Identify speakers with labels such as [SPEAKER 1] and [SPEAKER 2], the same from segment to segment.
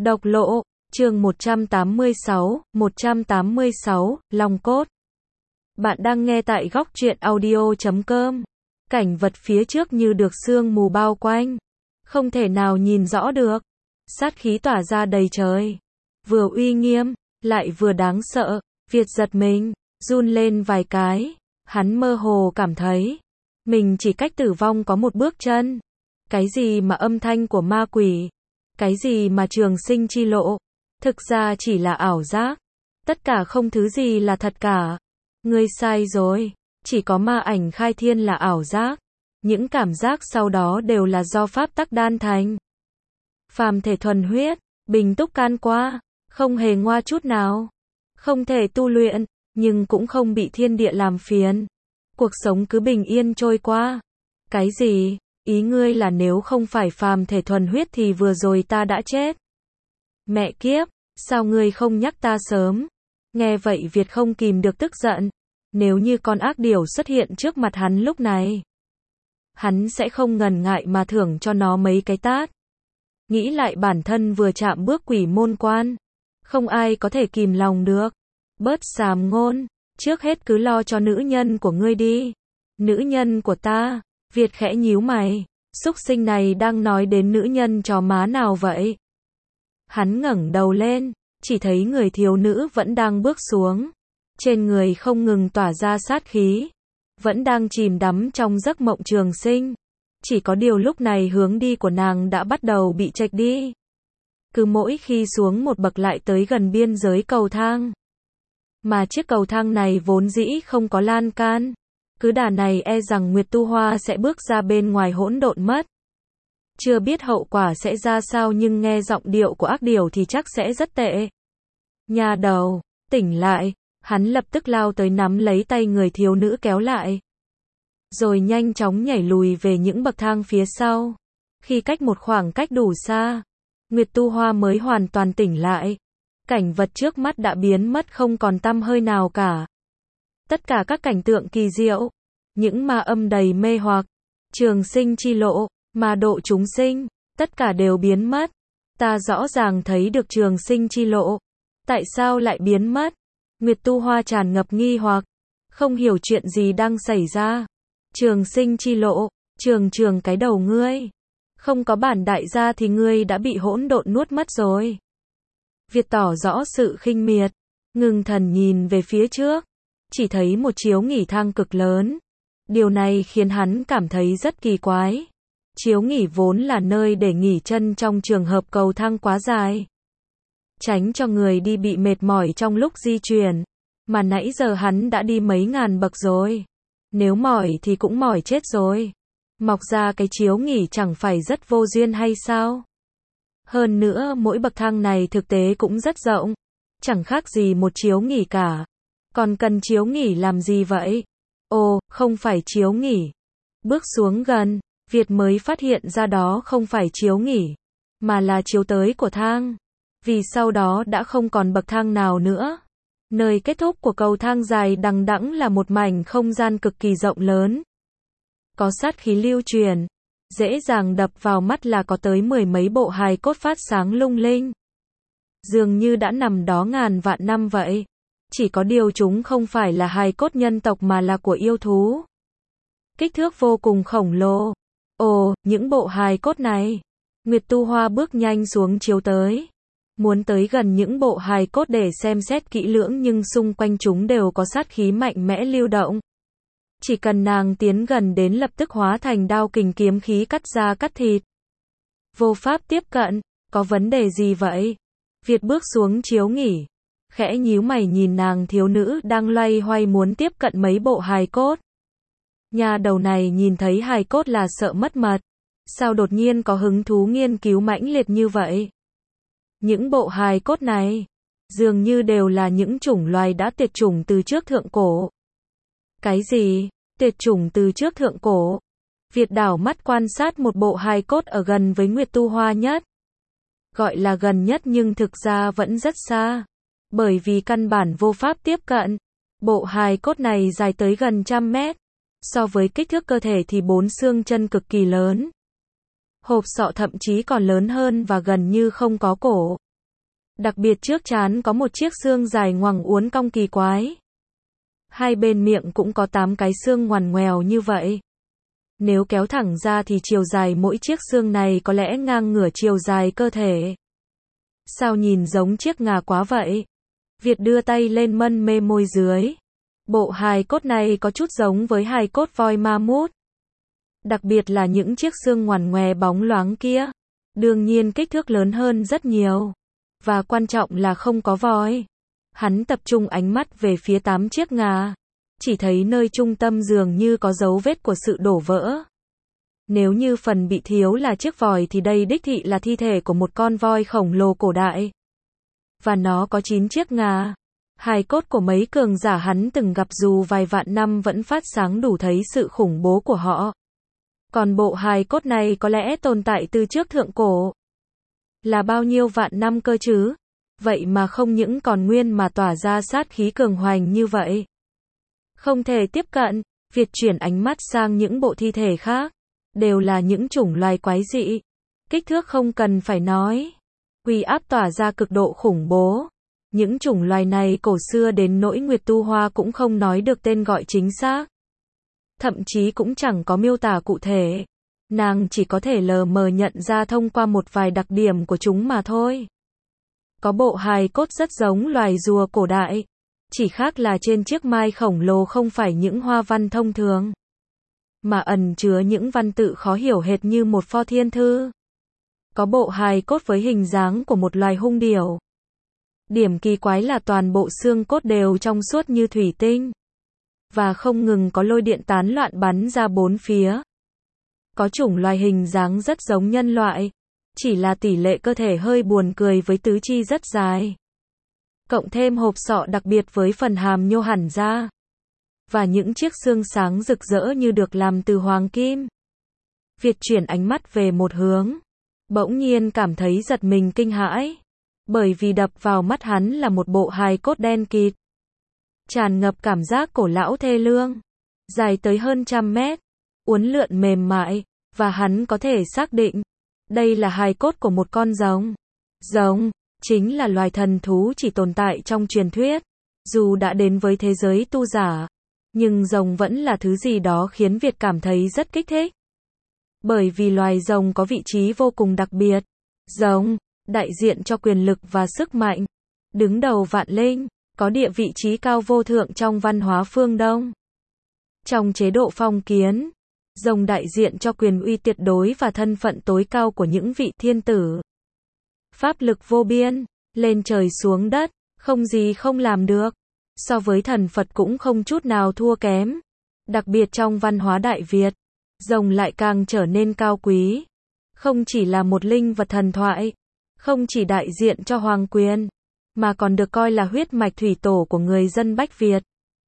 [SPEAKER 1] Độc lộ, chương 186, Long cốt. Bạn đang nghe tại góc truyện audio.com. Cảnh vật phía trước như được sương mù bao quanh, không thể nào nhìn rõ được. Sát khí tỏa ra đầy trời, vừa uy nghiêm, lại vừa đáng sợ. Việt giật mình, run lên vài cái, hắn mơ hồ cảm thấy mình chỉ cách tử vong có một bước chân. Cái gì mà âm thanh của ma quỷ, cái gì mà trường sinh chi lộ, thực ra chỉ là ảo giác. Tất cả không thứ gì là thật cả. Ngươi sai rồi, chỉ có ma ảnh khai thiên là ảo giác. Những cảm giác sau đó đều là do pháp tắc đan thành. Phàm thể thuần huyết, bình túc can qua, không hề ngoa chút nào. Không thể tu luyện, nhưng cũng không bị thiên địa làm phiền. Cuộc sống cứ bình yên trôi qua. Cái gì? Ý ngươi là nếu không phải phàm thể thuần huyết thì vừa rồi ta đã chết. Mẹ kiếp, sao ngươi không nhắc ta sớm? Nghe vậy Việt không kìm được tức giận. Nếu như con ác điểu xuất hiện trước mặt hắn lúc này, hắn sẽ không ngần ngại mà thưởng cho nó mấy cái tát. Nghĩ lại bản thân vừa chạm bước quỷ môn quan, không ai có thể kìm lòng được. Bớt xàm ngôn, trước hết cứ lo cho nữ nhân của ngươi đi. Nữ nhân của ta? Việt khẽ nhíu mày, súc sinh này đang nói đến nữ nhân chó má nào vậy? Hắn ngẩng đầu lên, chỉ thấy người thiếu nữ vẫn đang bước xuống. Trên người không ngừng tỏa ra sát khí, vẫn đang chìm đắm trong giấc mộng trường sinh. Chỉ có điều lúc này hướng đi của nàng đã bắt đầu bị chệch đi. Cứ mỗi khi xuống một bậc lại tới gần biên giới cầu thang. Mà chiếc cầu thang này vốn dĩ không có lan can. Cứ đà này e rằng Nguyệt Tu Hoa sẽ bước ra bên ngoài hỗn độn mất. Chưa biết hậu quả sẽ ra sao nhưng nghe giọng điệu của ác điểu thì chắc sẽ rất tệ. Nhà đầu, tỉnh lại, hắn lập tức lao tới nắm lấy tay người thiếu nữ kéo lại. Rồi nhanh chóng nhảy lùi về những bậc thang phía sau. Khi cách một khoảng cách đủ xa, Nguyệt Tu Hoa mới hoàn toàn tỉnh lại. Cảnh vật trước mắt đã biến mất không còn tăm hơi nào cả. Tất cả các cảnh tượng kỳ diệu, những ma âm đầy mê hoặc, trường sinh chi lộ, ma độ chúng sinh, tất cả đều biến mất. Ta rõ ràng thấy được trường sinh chi lộ, tại sao lại biến mất? Nguyệt Tu Hoa tràn ngập nghi hoặc, không hiểu chuyện gì đang xảy ra. Trường sinh chi lộ, trường cái đầu ngươi. Không có bản đại gia thì ngươi đã bị hỗn độn nuốt mất rồi. Việt tỏ rõ sự khinh miệt, ngưng thần nhìn về phía trước, chỉ thấy một chiếu nghỉ thang cực lớn. Điều này khiến hắn cảm thấy rất kỳ quái. Chiếu nghỉ vốn là nơi để nghỉ chân trong trường hợp cầu thang quá dài, tránh cho người đi bị mệt mỏi trong lúc di chuyển. Mà nãy giờ hắn đã đi mấy ngàn bậc rồi. Nếu mỏi thì cũng mỏi chết rồi. Mọc ra cái chiếu nghỉ chẳng phải rất vô duyên hay sao? Hơn nữa mỗi bậc thang này thực tế cũng rất rộng. Chẳng khác gì một chiếu nghỉ cả. Còn cần chiếu nghỉ làm gì vậy? Ồ, không phải chiếu nghỉ. Bước xuống gần, Việt mới phát hiện ra đó không phải chiếu nghỉ, mà là chiếu tới của thang. Vì sau đó đã không còn bậc thang nào nữa. Nơi kết thúc của cầu thang dài đằng đẵng là một mảnh không gian cực kỳ rộng lớn. Có sát khí lưu truyền, dễ dàng đập vào mắt là có tới 10 mấy bộ hài cốt phát sáng lung linh. Dường như đã nằm đó ngàn vạn năm vậy. Chỉ có điều chúng không phải là hài cốt nhân tộc mà là của yêu thú. Kích thước vô cùng khổng lồ. Ồ, những bộ hài cốt này. Nguyệt Tu Hoa bước nhanh xuống chiếu tới. Muốn tới gần những bộ hài cốt để xem xét kỹ lưỡng nhưng xung quanh chúng đều có sát khí mạnh mẽ lưu động. Chỉ cần nàng tiến gần đến lập tức hóa thành đao kình kiếm khí cắt da cắt thịt. Vô pháp tiếp cận, có vấn đề gì vậy? Việt bước xuống chiếu nghỉ, khẽ nhíu mày nhìn nàng thiếu nữ đang loay hoay muốn tiếp cận mấy bộ hài cốt. Nhà đầu này nhìn thấy hài cốt là sợ mất mật. Sao đột nhiên có hứng thú nghiên cứu mãnh liệt như vậy? Những bộ hài cốt này, dường như đều là những chủng loài đã tuyệt chủng từ trước thượng cổ. Cái gì? Tuyệt chủng từ trước thượng cổ? Việt đảo mắt quan sát một bộ hài cốt ở gần với Nguyệt Tu Hoa nhất. Gọi là gần nhất nhưng thực ra vẫn rất xa. Bởi vì căn bản vô pháp tiếp cận. Bộ hài cốt này dài tới gần 100 mét. So với kích thước cơ thể thì 4 xương chân cực kỳ lớn. Hộp sọ thậm chí còn lớn hơn và gần như không có cổ. Đặc biệt trước trán có một chiếc xương dài ngoằng uốn cong kỳ quái. Hai bên miệng cũng có 8 cái xương ngoằn ngoèo như vậy. Nếu kéo thẳng ra thì chiều dài mỗi chiếc xương này có lẽ ngang ngửa chiều dài cơ thể. Sao nhìn giống chiếc ngà quá vậy? Việt đưa tay lên mân mê môi dưới. Bộ hài cốt này có chút giống với hài cốt voi ma mút. Đặc biệt là những chiếc xương ngoằn ngoè bóng loáng kia. Đương nhiên kích thước lớn hơn rất nhiều. Và quan trọng là không có voi. Hắn tập trung ánh mắt về phía 8 chiếc ngà. Chỉ thấy nơi trung tâm dường như có dấu vết của sự đổ vỡ. Nếu như phần bị thiếu là chiếc vòi thì đây đích thị là thi thể của một con voi khổng lồ cổ đại. Và nó có 9 chiếc ngà. Hài cốt của mấy cường giả hắn từng gặp dù vài vạn năm vẫn phát sáng đủ thấy sự khủng bố của họ. Còn bộ hài cốt này có lẽ tồn tại từ trước thượng cổ. Là bao nhiêu vạn năm cơ chứ? Vậy mà không những còn nguyên mà tỏa ra sát khí cường hoành như vậy. Không thể tiếp cận, Việt chuyển ánh mắt sang những bộ thi thể khác. Đều là những chủng loài quái dị. Kích thước không cần phải nói. Uy áp tỏa ra cực độ khủng bố. Những chủng loài này cổ xưa đến nỗi Nguyệt Tu Hoa cũng không nói được tên gọi chính xác. Thậm chí cũng chẳng có miêu tả cụ thể. Nàng chỉ có thể lờ mờ nhận ra thông qua một vài đặc điểm của chúng mà thôi. Có bộ hài cốt rất giống loài rùa cổ đại. Chỉ khác là trên chiếc mai khổng lồ không phải những hoa văn thông thường. Mà ẩn chứa những văn tự khó hiểu hệt như một pho thiên thư. Có bộ hài cốt với hình dáng của một loài hung điểu. Điểm kỳ quái là toàn bộ xương cốt đều trong suốt như thủy tinh. Và không ngừng có lôi điện tán loạn bắn ra bốn phía. Có chủng loài hình dáng rất giống nhân loại. Chỉ là tỷ lệ cơ thể hơi buồn cười với tứ chi rất dài. Cộng thêm hộp sọ đặc biệt với phần hàm nhô hẳn ra. Và những chiếc xương sáng rực rỡ như được làm từ hoàng kim. Việt chuyển ánh mắt về một hướng. Bỗng nhiên cảm thấy giật mình kinh hãi. Bởi vì đập vào mắt hắn là một bộ hài cốt đen kịt. Tràn ngập cảm giác cổ lão thê lương. Dài tới hơn 100 mét. Uốn lượn mềm mại. Và hắn có thể xác định. Đây là hài cốt của một con rồng. Rồng chính là loài thần thú chỉ tồn tại trong truyền thuyết. Dù đã đến với thế giới tu giả. Nhưng rồng vẫn là thứ gì đó khiến Việt cảm thấy rất kích thích. Bởi vì loài rồng có vị trí vô cùng đặc biệt. Rồng, đại diện cho quyền lực và sức mạnh. Đứng đầu vạn linh, có địa vị trí cao vô thượng trong văn hóa phương Đông. Trong chế độ phong kiến, rồng đại diện cho quyền uy tuyệt đối và thân phận tối cao của những vị thiên tử. Pháp lực vô biên, lên trời xuống đất, không gì không làm được. So với thần Phật cũng không chút nào thua kém. Đặc biệt trong văn hóa Đại Việt, rồng lại càng trở nên cao quý. Không chỉ là một linh vật thần thoại, không chỉ đại diện cho hoàng quyền, mà còn được coi là huyết mạch thủy tổ của người dân Bách Việt.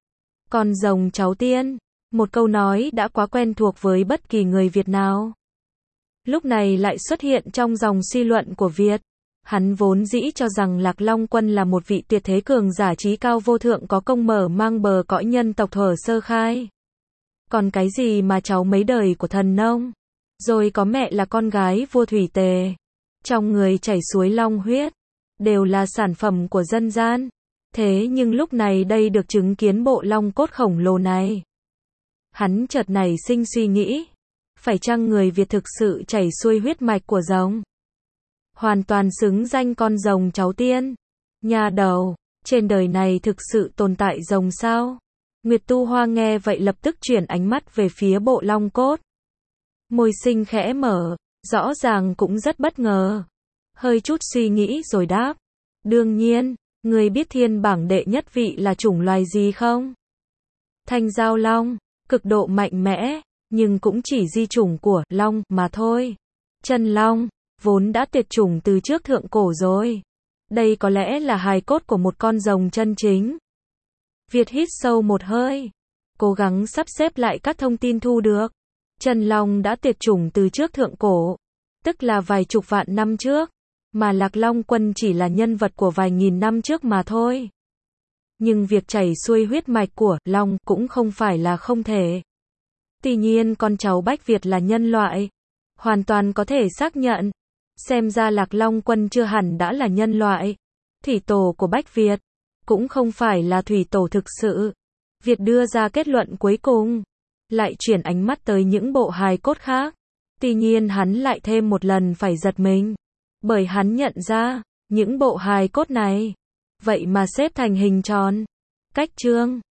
[SPEAKER 1] Con rồng cháu tiên, một câu nói đã quá quen thuộc với bất kỳ người Việt nào. Lúc này lại xuất hiện trong dòng suy luận của Việt. Hắn vốn dĩ cho rằng Lạc Long Quân là một vị tuyệt thế cường giả trí cao vô thượng có công mở mang bờ cõi nhân tộc thuở sơ khai. Còn cái gì mà cháu mấy đời của thần nông, rồi có mẹ là con gái vua Thủy Tề, trong người chảy suối long huyết, đều là sản phẩm của dân gian. Thế nhưng lúc này đây được chứng kiến bộ long cốt khổng lồ này. Hắn chợt nảy sinh suy nghĩ, phải chăng người Việt thực sự chảy xuôi huyết mạch của rồng? Hoàn toàn xứng danh con rồng cháu tiên. Nhà đầu, trên đời này thực sự tồn tại rồng sao? Nguyệt Tu Hoa nghe vậy lập tức chuyển ánh mắt về phía bộ long cốt. Môi xinh khẽ mở, rõ ràng cũng rất bất ngờ. Hơi chút suy nghĩ rồi đáp. Đương nhiên, người biết thiên bảng đệ nhất vị là chủng loài gì không? Thanh giao long, cực độ mạnh mẽ, nhưng cũng chỉ di chủng của long mà thôi. Chân long, vốn đã tuyệt chủng từ trước thượng cổ rồi. Đây có lẽ là hài cốt của một con rồng chân chính. Việt hít sâu một hơi, cố gắng sắp xếp lại các thông tin thu được. Chân long đã tuyệt chủng từ trước thượng cổ, tức là vài chục vạn năm trước, mà Lạc Long Quân chỉ là nhân vật của vài nghìn năm trước mà thôi. Nhưng việc chảy xuôi huyết mạch của long cũng không phải là không thể. Tuy nhiên con cháu Bách Việt là nhân loại, hoàn toàn có thể xác nhận. Xem ra Lạc Long Quân chưa hẳn đã là nhân loại, thủy tổ của Bách Việt, cũng không phải là thủy tổ thực sự. Việt đưa ra kết luận cuối cùng, lại chuyển ánh mắt tới những bộ hài cốt khác. Tuy nhiên hắn lại thêm một lần phải giật mình, bởi hắn nhận ra, những bộ hài cốt này, vậy mà xếp thành hình tròn, cách trương.